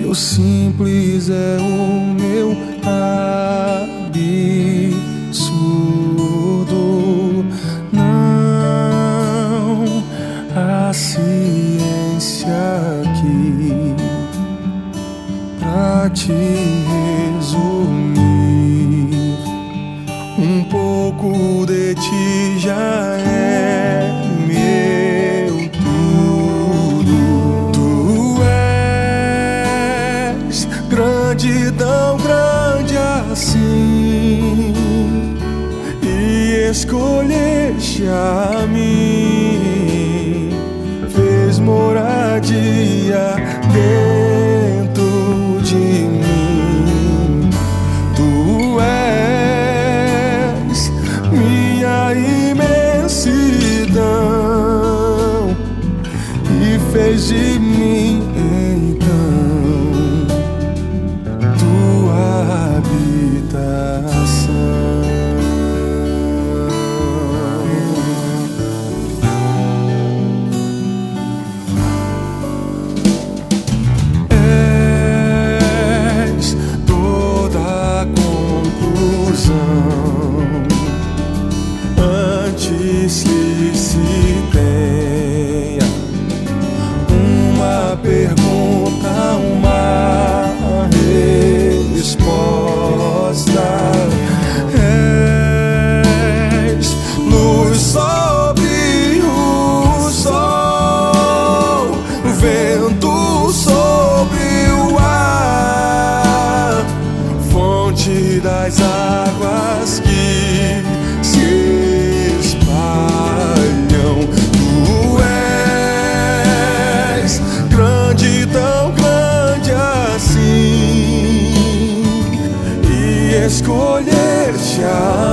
Teu simples é o meu absurdo. Não há ciência aqui pra te resumir. Um pouco de ti já é meu tudo. Tu és grande, tão grande assim, e escolheste a mim, fez moradia dentro de mim. Tu és minha imensidão e fez de mim então tua habitação. És toda a conclusão antes que se tenha uma pergunta, uma resposta. És luz sobre o sol, vento sobre o ar, fonte das águas que se espalham. Tu és grande, tão grande assim, e escolheste a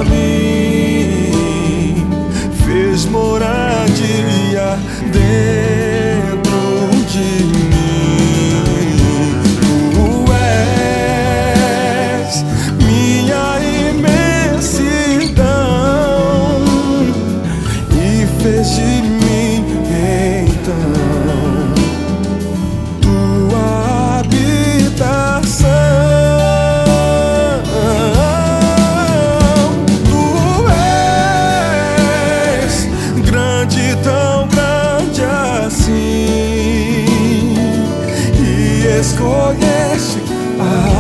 mim, fez moradia dentro de mim. Tu és minha imensidão e fez de mim então tua habitação. Tu és grande, tão grande assim, e escolheste a